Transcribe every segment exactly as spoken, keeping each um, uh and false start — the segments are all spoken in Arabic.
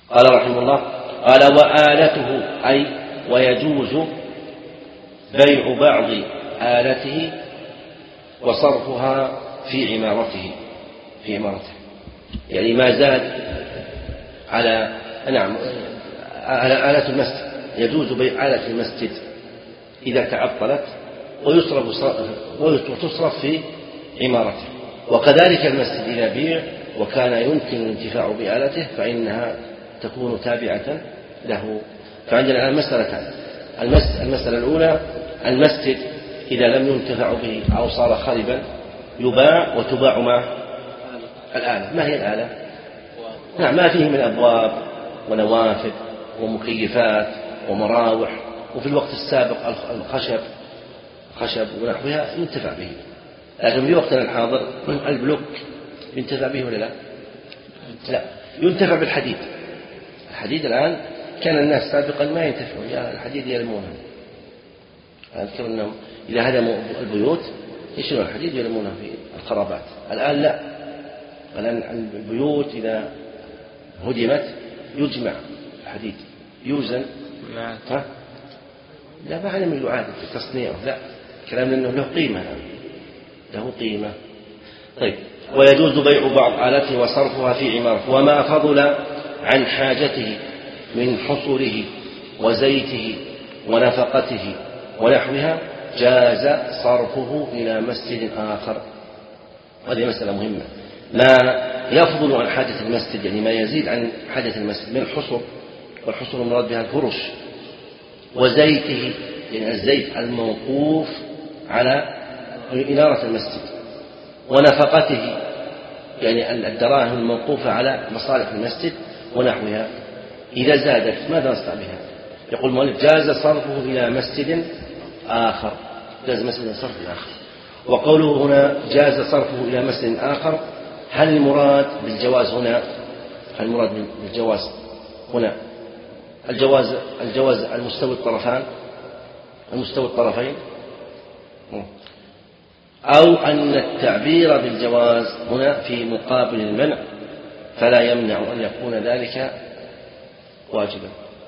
قال رحمه الله قال وآلته أي ويجوز بيع بعض آلته وصرفها في عمارته في عمارته يعني ما زاد على نعم على آلة المسجد يجوز بيع آلة المسجد إذا تعطلت ويصرف وتصرف في عمارته. وكذلك المسجد إذا بيع وكان يمكن الانتفاع بآلته فإنها تكون تابعة له. فعندنا المسألتان: المسألة الأولى المسجد إذا لم ينتفع به أو صار خربا يباع وتباع مع الآلة. ما هي الآلة؟ نعم ما فيه من أبواب ونوافذ ومكيفات ومراوح، وفي الوقت السابق الخشب خشب ونحوها ينتفع به، لكن في وقتنا الحاضر البلوك ينتفع به ولا لا؟ لا، ينتفع بالحديد. الحديد الآن كان الناس سابقا ما ينتفعون، يا الحديد يرمونه. أذكر أنهم إذا هدموا البيوت يشيلون الحديد ويرمونه في الخرابات. الآن لا، الآن البيوت إذا هدمت يجمع الحديد يوزن. ها؟ لا، ما علم يعاد في تصنيعه، لا، كلام أنه له قيمة الآن. له قيمة. طيب، ويجوز بيع بعض آلته وصرفها في عمارته. وما فضل عن حاجته من حصره وزيته ونفقته ونحوها جاز صرفه إلى مسجد آخر. هذه مسألة مهمة. ما يفضل عن حاجة المسجد يعني ما يزيد عن حاجة المسجد من حصر، والحصر المراد بها الفرش، وزيته يعني الزيت الموقوف على إنارة المسجد، ونفقته يعني الدراهم الموقوفة على مصالح المسجد ونحوها. إذا زادت ماذا نصنع بها؟ يقول المؤلف جاز صرفه إلى مسجد آخر. جاز مسجد صرف آخر. وقوله هنا جاز صرفه إلى مسجد آخر، هل المراد بالجواز هنا هل المراد بالجواز هنا الجواز الجواز المستوي الطرفان المستوي الطرفين، أو أن التعبير بالجواز هنا في مقابل المنع فلا يمنع أن يكون ذلك واجبا؟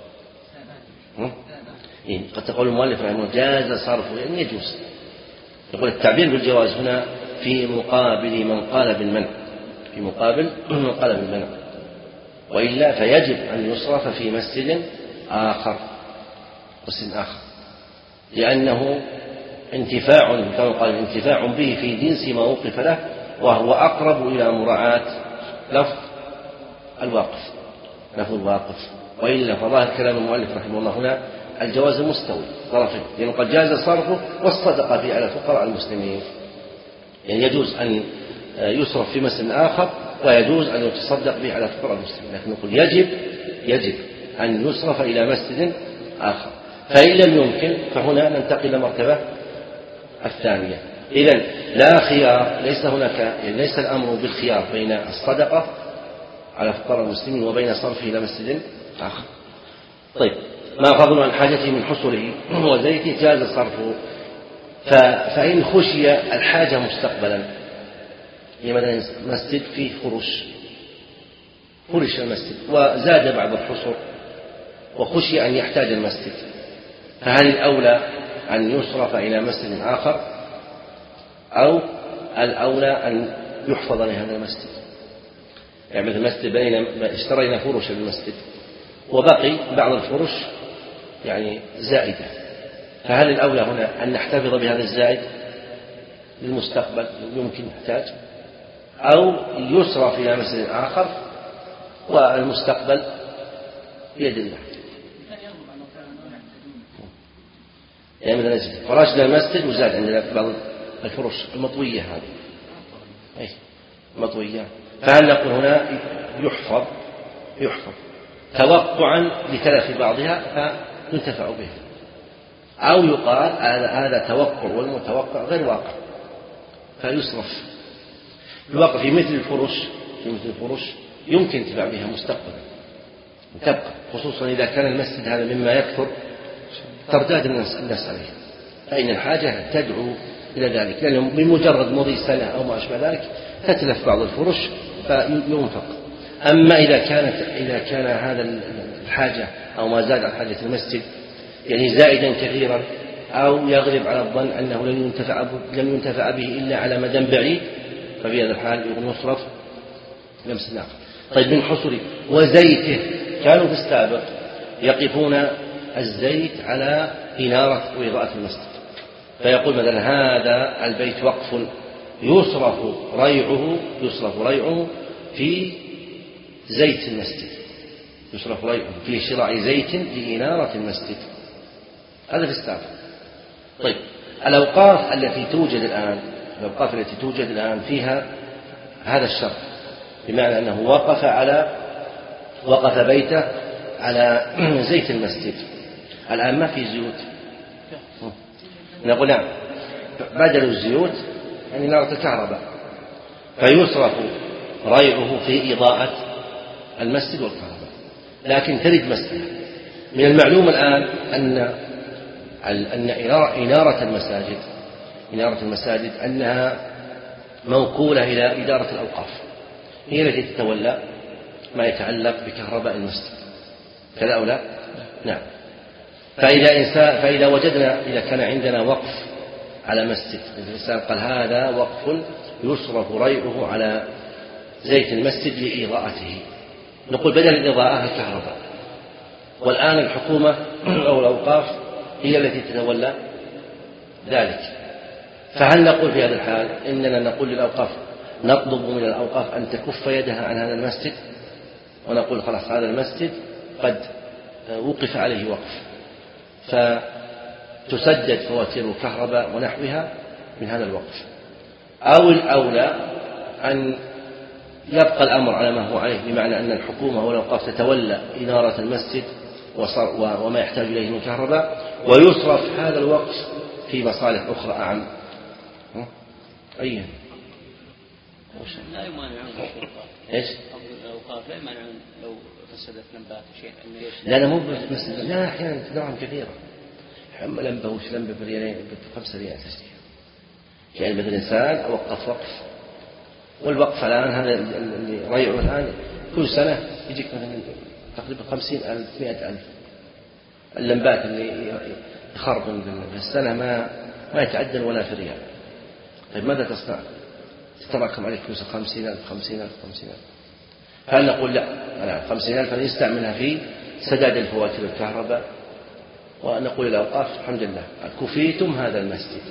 إيه؟ قد تقول المؤلف رحمه الله جاز صرفه يعني يجوز. يقول التعبير بالجواز هنا في مقابل من قال بالمنع في مقابل من قال بالمنع، وإلا فيجب أن يصرف في مسجد آخر مسجد آخر لأنه انتفاع كما قال انتفاع به في جنس ما وقف له، وهو أقرب إلى مراعاة لفظ الواقف لفظ الواقف. وإلا فظاهر كلام المؤلف رحمه الله هنا الجواز مستوي طرفين، لأنه قد جاز صرفه والصدقة فيه على فقراء المسلمين. يعني يجوز أن يصرف في مسجد آخر ويجوز أن يتصدق به على فقراء المسلمين، لكن نقول يجب يجب أن يصرف إلى مسجد آخر. فإن لم يمكن فهنا ننتقل إلى مرتبة الثانية. إذن لا خيار، ليس هناك يعني ليس الأمر بالخيار بين الصدقة على فقراء المسلمين وبين صرفه إلى مسجد آخر. طيب، ما فضل عن حاجته من حصره وزيته جاز صرفه. فإن خشي الحاجة مستقبلا، مثلا مسجد فيه فرش فرش المسجد وزاد بعض الحصر وخشي أن يحتاج المسجد، فهل الأولى أن يصرف إلى مسجد آخر أو الأولى أن يحفظ لهذا المسجد؟ يعني مثل المسجد بين اشترينا فرش للمسجد وبقي بعض الفرش يعني زائدة، فهل الأولى هنا أن نحتفظ بهذا الزائد للمستقبل يمكن نحتاج، أو يصرف إلى مسجد آخر والمستقبل بيد الله؟ يعني مثلا فرشنا المسجد وزاد عندنا بعض الفرش المطوية هذه أي مطوية، فهل نقول هنا يحفظ يحفظ توقعا لتلف بعضها فينتفع به، أو يقال هذا توقع والمتوقع غير واقع فيصرف الواقع في مثل الفرش في مثل الفرش يمكن انتفاع بها مستقبلا تبقى، خصوصا إذا كان المسجد هذا مما يكثر ترداد الناس عليه، فإن الحاجة تدعو إلى ذلك، لأنه بمجرد مضي سنة أو ما أشبه ذلك تتلف بعض الفرش فينفق. أما إذا كانت إذا كان هذا الحاجة أو ما زاد عن حاجة المسجد يعني زائدا كثيرا أو يغلب على الظن أنه لن ينتفع لم ينتفع به إلا على مدى بعيد، ففي هذا الحال يصرف لمس الناقة. طيب من حصره وزيته، كانوا في السابق يقفون الزيت على إنارة وإضاءة المسجد، فيقول مثلا هذا البيت وقف يصرف ريعه يصرف ريعه في زيت المسجد، يصرف ريعه في شراء زيت لإنارة المسجد، هذا في السابق. طيب الأوقاف التي توجد الآن الأوقاف التي توجد الآن فيها هذا الشرط، بمعنى أنه وقف على وقف بيته على زيت المسجد، الآن ما في زيوت، نقول نعم بدل الزيوت يعني نارة الكهرباء، فيصرف ريعه في إضاءة المسجد والكهرباء، لكن ترد مسألة. من المعلوم الآن أن أن إنارة المساجد إنارة المساجد أنها موكولة إلى إدارة الأوقاف، هي التي تتولى ما يتعلق بكهرباء المسجد، كذا أو لا؟ نعم. فإذا إنسان فإذا وجدنا إذا كان عندنا وقف على مسجد، الإنسان قال هذا وقف يصرف ريعه على زيت المسجد لإضاءته، نقول بدل الإضاءة الكهرباء، والآن الحكومة أو الأوقاف هي التي تتولى ذلك، فهل نقول في هذا الحال إننا نقول للأوقاف نطلب من الأوقاف أن تكف يدها عن هذا المسجد، ونقول خلاص هذا المسجد قد وقف عليه وقف فتسدد فواتير الكهرباء ونحوها من هذا الوقف، أو الأولى أن يبقى الأمر على ما هو عليه، بمعنى أن الحكومة والأوقاف تتولى إنارة المسجد وما يحتاج إليه من كهرباء، ويصرف هذا الوقف في مصالح أخرى أعم. أيه لا يمانعون إيش؟ الأوقاف لا يمانعون لو فسدت لمبات شيء. لا لا مو بس، لا أحيانا نوعا كثيرة لمبة وش لمبة بريالين بخمسة ريال تشتري، يعني مثل إنسان أوقف وقف، والوقف الآن هذا اللي ريعه الآن كل سنة يجيك مثلا تقريبا خمسين ألف مئة ألف، اللمبات اللي يخربن في السنة ما ما يتعدل ولا في ريال. طيب ماذا تصنع؟ تتراكم عليك فلوس خمسين ألف خمسين ألف خمسين ألف، هل نقول لا لا خمسين ألف يستعملها في سداد الفواتير الكهرباء، ونقول للأوقاف الحمد لله كفيتم هذا المسجد،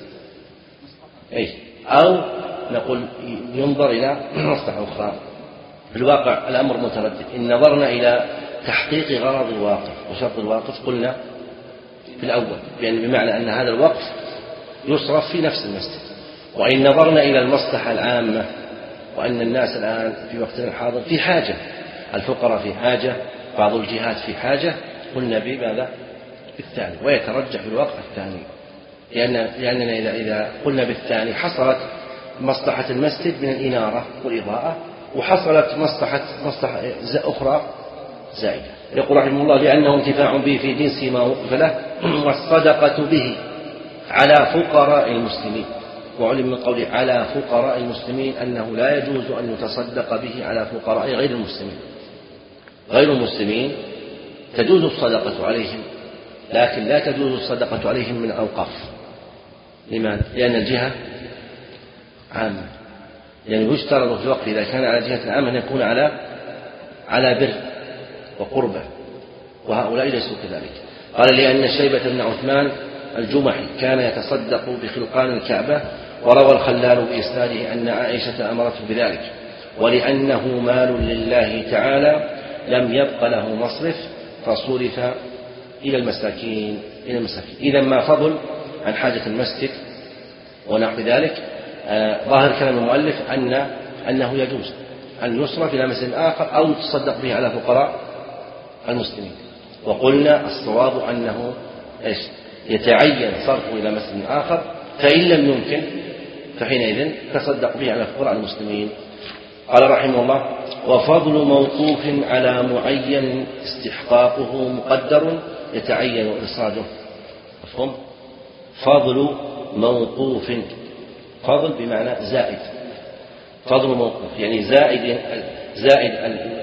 أي أو نقول ينظر إلى مصلحة أخرى. في الواقع الأمر متردد، إن نظرنا إلى تحقيق غرض الواقف وشرط الواقف قلنا في الأول يعني بمعنى أن هذا الوقف يصرف في نفس المسجد، وإن نظرنا إلى المصلحة العامة وأن الناس الآن في وقتنا الحاضر في حاجة، الفقراء في حاجة، بعض الجهات في حاجة، قلنا بماذا؟ بالثاني، ويترجح بالوقف الثاني، لأن لأننا إذا إذا قلنا بالثاني حصلت مصلحة المسجد من الإنارة والإضاءة، وحصلت مصلحة مصلحة أخرى زائدة. يقول رحمه الله لأنه انتفاع به في جنس ما وقف له، والصدقة به على فقراء المسلمين، وعلم من قوله على فقراء المسلمين أنه لا يجوز أن يتصدق به على فقراء غير المسلمين. غير المسلمين تجوز الصدقة عليهم، لكن لا تجوز الصدقة عليهم من الأوقاف. لماذا؟ لأن الجهة عامة، يعني يشترط في الوقف إذا كان على جهة عامة أن يكون على على بر وقربة، وهؤلاء ليسوا كذلك. قال لأن شيبة بن عثمان الجمحي كان يتصدق بخلقان الكعبة، وروى الخلال بإسناده أن عائشة أمرته بذلك، ولأنه مال لله تعالى لم يبق له مصرف فصرف إلى المساكين إلى المساكين. إذا ما فضل عن حاجة المسجد ونحو ذلك، آه ظاهر كلام المؤلف أن أنه يجوز أن يصرف إلى مسجد آخر أو يتصدق به على فقراء المسلمين. وقلنا الصواب أنه إيش؟ يتعين صرفه إلى مسجد آخر، فإن لم يمكن فحينئذ تصدق به على فقراء المسلمين. قال رحمه الله وفضل موقوف على معين استحقاقه مقدر يتعين إرصاده. مفهوم؟ فضل موقوف، فضل بمعنى زائد، فضل موقوف يعني زائد زائد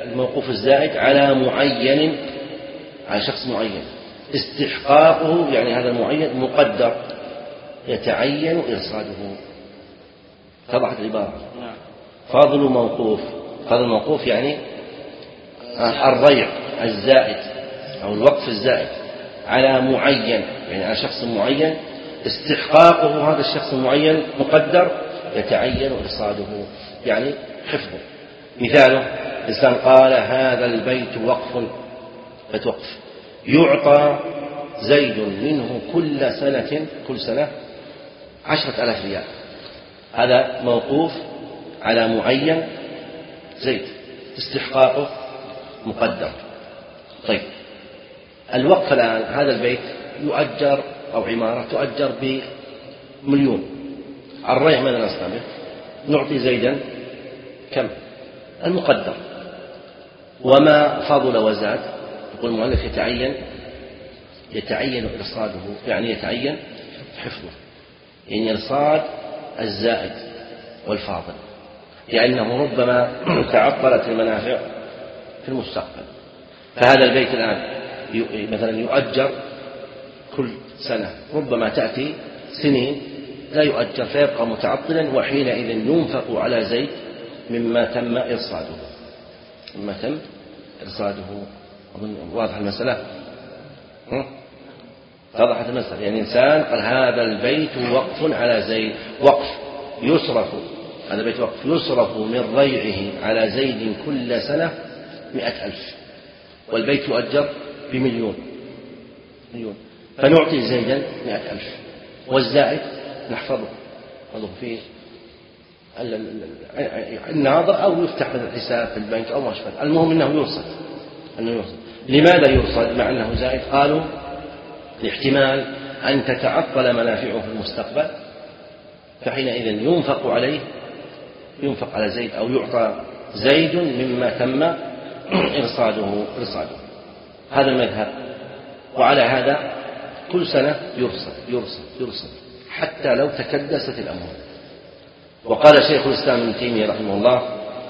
الموقوف الزائد على معين، على شخص معين، استحقاقه يعني هذا المعين مقدر يتعين إرصاده. اتضحت العبارة؟ فضل موقوف، فضل موقوف يعني الريع الزائد أو الوقف الزائد على معين، يعني على شخص معين، استحقاقه هذا الشخص المعين مقدر يتعين إرصاده يعني حفظه. مثاله إنسان قال هذا البيت وقف، بيت وقف يعطى زيد منه كل سنة كل سنة عشرة آلاف ريال، هذا موقوف على معين زيد استحقاقه مقدر. طيب الوقف الآن هذا البيت يؤجر أو عمارة تؤجر بمليون، الريع ماذا نصنع به؟ نعطي زيدا كم؟ المقدر، وما فضل وزاد يقول المؤلف يتعين يتعين إرصاده، يعني يتعين حفظه، يعني إرصاد الزائد والفاضل، لأنه ربما تعطلت المنافع في المستقبل. فهذا البيت الآن مثلا يؤجر كل سنة، ربما تأتي سنين لا يؤجر فيبقى متعطلا، وحينئذ ينفق على زيد مما تم إرصاده، مما تم إرصاده. أظن واضح المسألة؟ وضحت المسألة. يعني إنسان قال هذا البيت وقف على زيد، وقف يصرف، هذا البيت وقف يصرف من ريعه على زيد كل سنة مئة ألف، والبيت يؤجر بمليون مليون، فنعطي زيدا مئة ألف، والزائد نحفظه نحفظه في الناظر أو يفتح من الحساب في البنك أو ما شابه، المهم أنه يرصد أنه يرصد. لماذا يرصد مع أنه زائد؟ قالوا لاحتمال أن تتعطل منافعه في المستقبل، فحينئذ ينفق عليه، ينفق على زيد أو يعطى زيد مما تم إرصاده إرصاده. هذا المذهب، وعلى هذا كل سنة يرصد يرصد يرصد حتى لو تكدست الأموال. وقال شيخ الإسلام ابن تيمية رحمه الله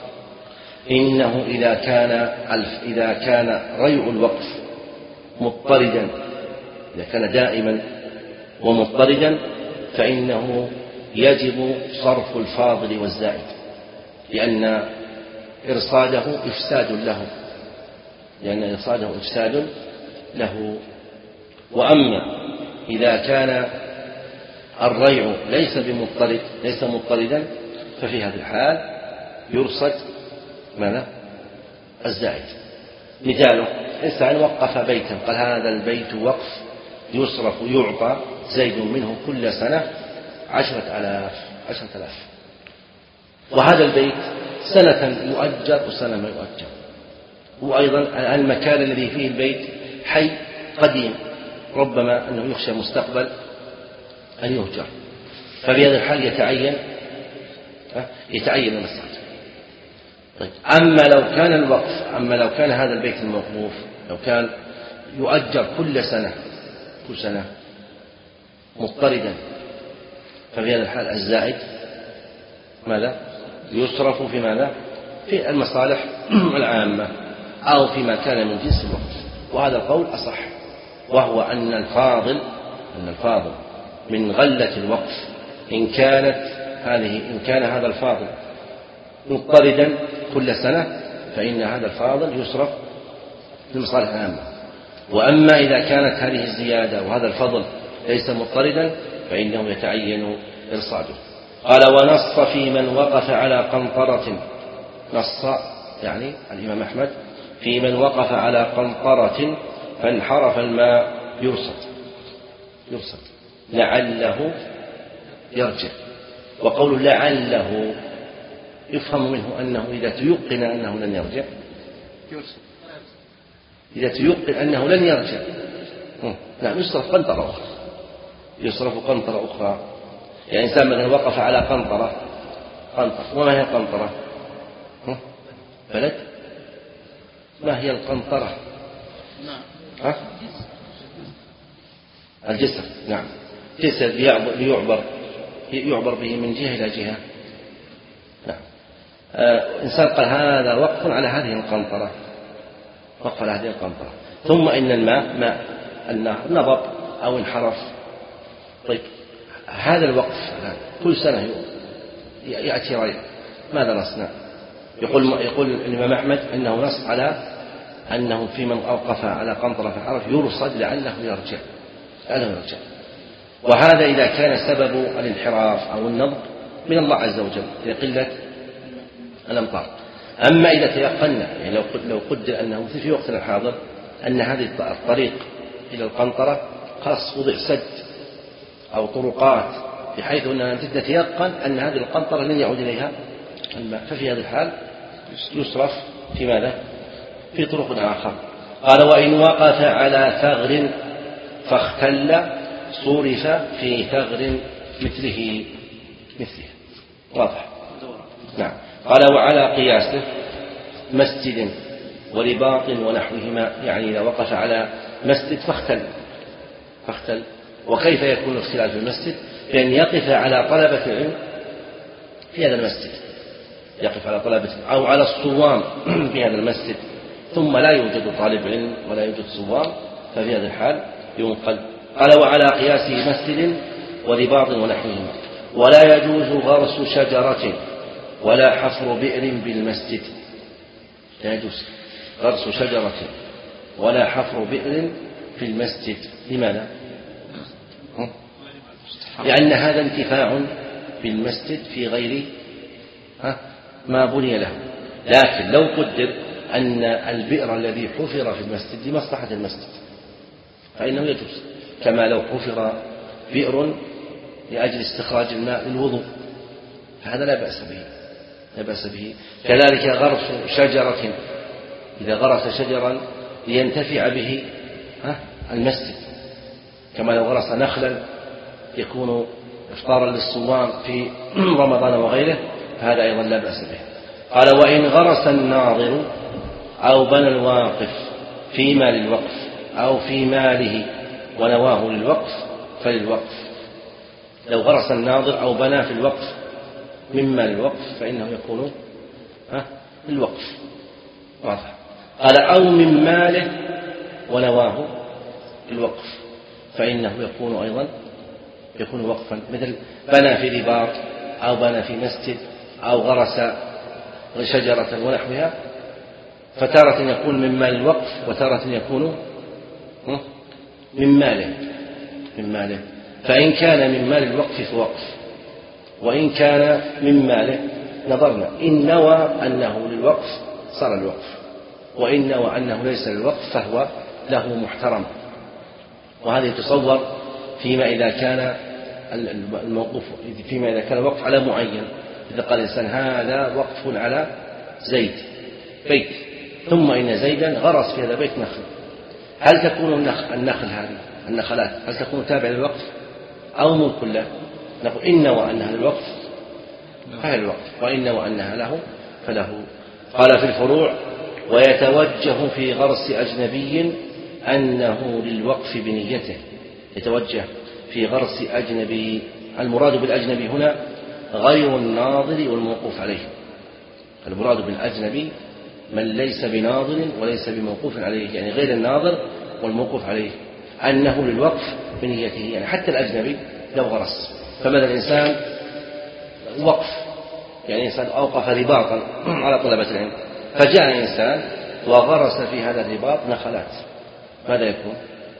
إنه إذا كان ألف إذا كان ريع الوقف مضطردا، إذا كان دائما ومضطردا فإنه يجب صرف الفاضل والزائد، لأن إرصاده إفساد له لأن إرصاده إفساد له. وأما إذا كان الريع ليس بمضطرد ليس مضطردا ففي هذه الحال يرصد ماذا؟ الزائد. مثاله إنسان وقف بيتا قال هذا البيت وقف يصرف يعطى زيد منه كل سنة عشرة آلاف عشرة آلاف، وهذا البيت سنة يؤجر وسنة ما يؤجر، وأيضا المكان الذي فيه البيت حي قديم ربما أنه يخشى مستقبل أن يهجر، ففي هذا الحال يتعين يتعين المسجد. طيب أما لو كان الوقف أما لو كان هذا البيت الموقوف لو كان يؤجر كل سنة كل سنة مضطردا، ففي هذا الحال الزائد ماذا؟ يصرف في ماذا؟ في المصالح العامة أو فيما كان من جنس الوقف. وهذا القول أصح، وهو أن الفاضل أن الفاضل من غلة الوقف إن كانت هذه إن كان هذا الفاضل مضطردا كل سنة فإن هذا الفاضل يصرف في المصالح العامة. وأما إذا كانت هذه الزيادة وهذا الفضل ليس مضطردا فإنه يتعين إرصاده. قال ونص في من وقف على قنطرة، نص يعني الإمام أحمد في من وقف على قنطرة فانحرف الماء يرصد يرصد لعله يرجع. وقول لعله يفهم منه أنه إذا تيقن أنه لن يرجع إذا تيقن أنه لن يرجع نعم يصرف قنطرة أخرى يصرف قنطرة أخرى. يعني إنسان مثلا وقف على قنطرة قنطرة وما هي القنطرة؟ بلد. ما هي القنطرة؟ ها؟ الجسر. نعم جسر ليعبر, ليعبر يعبر به من جهة إلى جهة. نعم آه إنسان قال هذا وقف على هذه القنطرة، وقف على هذه القنطرة، ثم إن الماء ماء النهر نضب أو انحرف. طيب هذا الوقف كل سنة يأتي رأي، ماذا نصنع؟ يقول يقول الإمام أحمد أنه نص على أنه في من أوقف على قنطرة فحرف يرصد لعله يرجع، لعله يرجع. وهذا إذا كان سبب الانحراف أو النضب من الله عز وجل لقلة الأمطار. أما إذا تيقنا، يعني لو لو قدر أنه في وقتنا الحاضر أن هذه الطريق إلى القنطرة خاص وضع سد أو طرقات بحيث أننا نتيقن أن هذه القنطرة لن يعود إليها الماء، ففي هذه الحال يصرف في ماذا؟ في طرق آخر. قال وإن وقف على ثغر فاختل صرف في ثغر مثله مثله. واضح؟ نعم. قال وعلى قياسه مسجد ورباط ونحوهما، يعني إذا وقف على مسجد فاختل فاختل وكيف يكون الاختلاف في المسجد؟ بأن يقف على طلبة العلم في هذا المسجد، يقف على طلبة أو على الصوام في هذا المسجد، ثم لا يوجد طالب علم ولا يوجد صوام، ففي هذا الحال ينقل. قال وعلى قياسه مسجد ورباط ونحوهما. ولا يجوز غرس شجرة ولا حفر بئر بالمسجد، لا يجوز غرس شجرة ولا حفر بئر في المسجد. لماذا؟ لأن هذا انتفاع بالمسجد في غير ما بني له. لكن لو قدر أن البئر الذي حفر في المسجد لمصلحة المسجد فإنه يجوز، كما لو حفر بئر لأجل استخراج الماء للوضوء فهذا لا بأس به، لا بأس به. كذلك غرس شجرة، إذا غرس شجرا لينتفع به المسجد، كما لو غرس نخلا يكون إفطارا للصوام في رمضان وغيره، فهذا أيضا لا بأس به. قال وإن غرس الناظر أو بنى الواقف في مال الوقف أو في ماله ونواه للوقف فللوقف. لو غرس الناظر أو بنى في الوقف من مال الوقف فإنه يكون للوقف. واضح؟ قال أو من ماله ونواه للوقف فإنه يكون أيضا يكون وقفا، مثل بنى في رباط أو بنى في مسجد أو غرس شجرة ونحوها، فتارة يكون من مال الوقف وتارة يكون من ماله من ماله فإن كان من مال الوقف فوقف، وإن كان من ماله نظرنا إن نوى أنه للوقف صار الوقف، وإن نوى أنه ليس للوقف فهو له محترم. وهذه تصور فيما إذا كان الموقوف فيما إذا كان وقف على معين، إذا قال الإنسان هذا وقف على زيد بيت، ثم إن زيدا غرس في هذا البيت نخل، هل تكون النخل, النخل هذه النخلات هل تكون تابعة للوقف أو ملك له؟ نقول إن نوى أنها للوقف فهي الوقف، وإن نوى أنها له فله. قال في الفروع ويتوجه في غرس أجنبي أنه للوقف بنيته، يتوجه في غرس أجنبي، المراد بالأجنبي هنا غير الناظر والموقوف عليه، المراد بالأجنبي من ليس بناظر وليس بموقوف عليه، يعني غير الناظر والموقوف عليه، أنه للوقف بنيته. يعني حتى الأجنبي لو غرس، فماذا الإنسان وقف، يعني إنسان أوقف رباطا على طلبة العلم، فجاء إنسان وغرس في هذا الرباط نخلات، ماذا يكون؟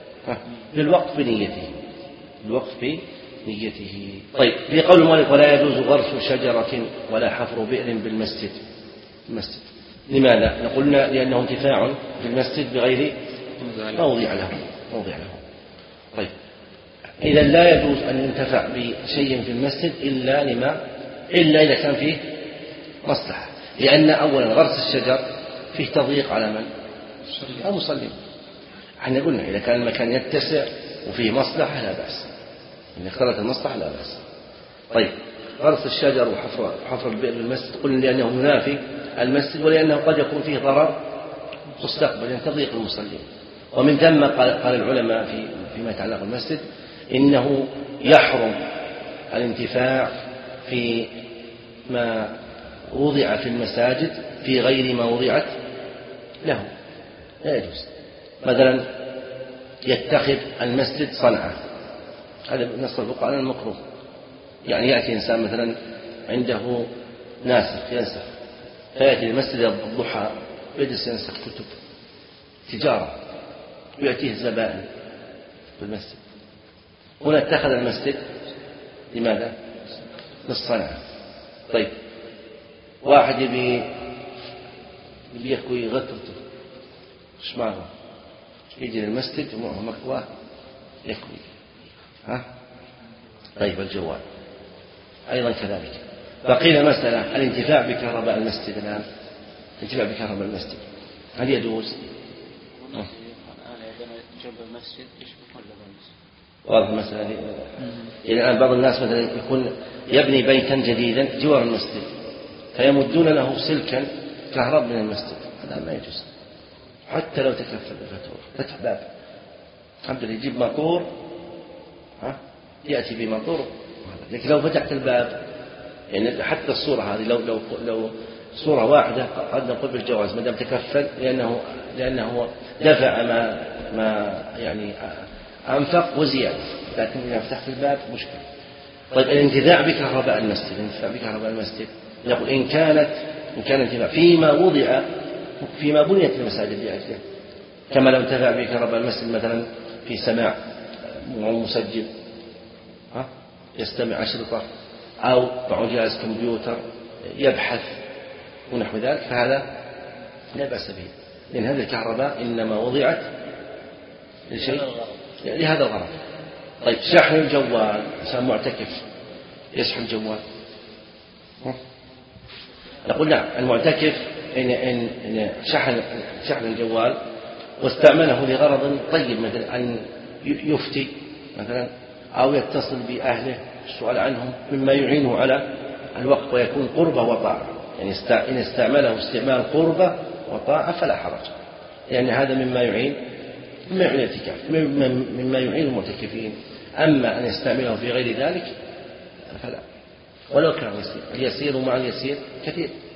للوقف بنيته، الوقف بنيته. طيب في قول المؤلف ولا يجوز غرس شجرة ولا حفر بئر بالمسجد، المسجد لماذا؟ نقولنا لأنه انتفاع في المسجد بغير موضع له موضع له. طيب إذا لا يجوز أن ينتفع بشيء في المسجد إلا لما إلا إذا كان فيه مصلحة، لأن أولا غرس الشجر فيه تضييق على من؟ المصلين. احنا قلنا إذا كان المكان يتسع وفيه مصلحة لا بأس، إن اختلت المصلحة لا بأس. طيب غرس الشجر وحفر حفر البئر بالمسجد قلنا لأنه ينافي المسجد، ولأنه قد يكون فيه ضرر مستقبل تضييق المصلين. ومن ثم قال, قال العلماء في فيما يتعلق بالمسجد إنه يحرم الانتفاع في ما وضع في المساجد في غير ما وضعت له لا يجوز. مثلا يتخذ المسجد صنعة، هذا نص الفقهاء على المكروه. يعني يأتي إنسان مثلا عنده ناسخ ينسخ، فيأتي المسجد الضحى يجلس ينسخ كتب تجارة ويأتيه الزبائن في المسجد. هنا اتخذ المسجد لماذا؟ للصنعة. طيب واحد يبي يكوي غترته ايش معه؟ يجي للمسجد ومعه مكواه يكوي. ها؟ طيب الجوال أيضا كذلك. فقيل مسألة الانتفاع بكهرباء المسجد الآن، الانتفاع بكهرباء المسجد هل يجوز؟ واضح المسألة دي. يعني الآن بعض الناس مثلا يكون يبني بيتا جديدا جوار المسجد فيمدون له سلكا كهرب من المسجد، هذا ما يجوز حتى لو تكفل الفاتورة. فتح باب الحمد لله يجيب ماطور، ها يأتي بماطور، لكن لو فتحت الباب يعني حتى الصورة هذه لو لو لو صورة واحدة قد نقول بالجواز ما دام تكفل، لأنه لأنه دفع ما ما يعني أنفق وزيادة، لكن إذا فتحت الباب مشكلة. طيب الانتفاع بكهرباء المسجد، الانتفاع بكهرباء المسجد نقول إن كانت إن كان انتفاع فيما وضع فيما بنيت المساجد لأجله، كما لو انتفع بكهرباء المسجد مثلا في سماع مسجل، ها يستمع أشرطة أو معه جهاز كمبيوتر يبحث ونحو ذلك، فهذا لا بأس به، لأن هذه الكهرباء إنما وضعت لشيء لهذا الغرض. طيب شحن الجوال، إنسان معتكف يشحن الجوال، نقول لا، المعتكف إن إن شحن شحن الجوال واستعمله لغرض طيب مثل أن يفتي مثلا أو يتصل بأهله السؤال عنهم مما يعينه على الوقت ويكون قربة وطاعة، يعني إن استعمله استعمال قربة وطاعة فلا حرج، لأن يعني هذا مما يعين مما يعين الاعتكاف مما يعين المعتكفين. أما أن يستعمله في غير ذلك فلا، ولو كان يسير، اليسير مع اليسير كثير.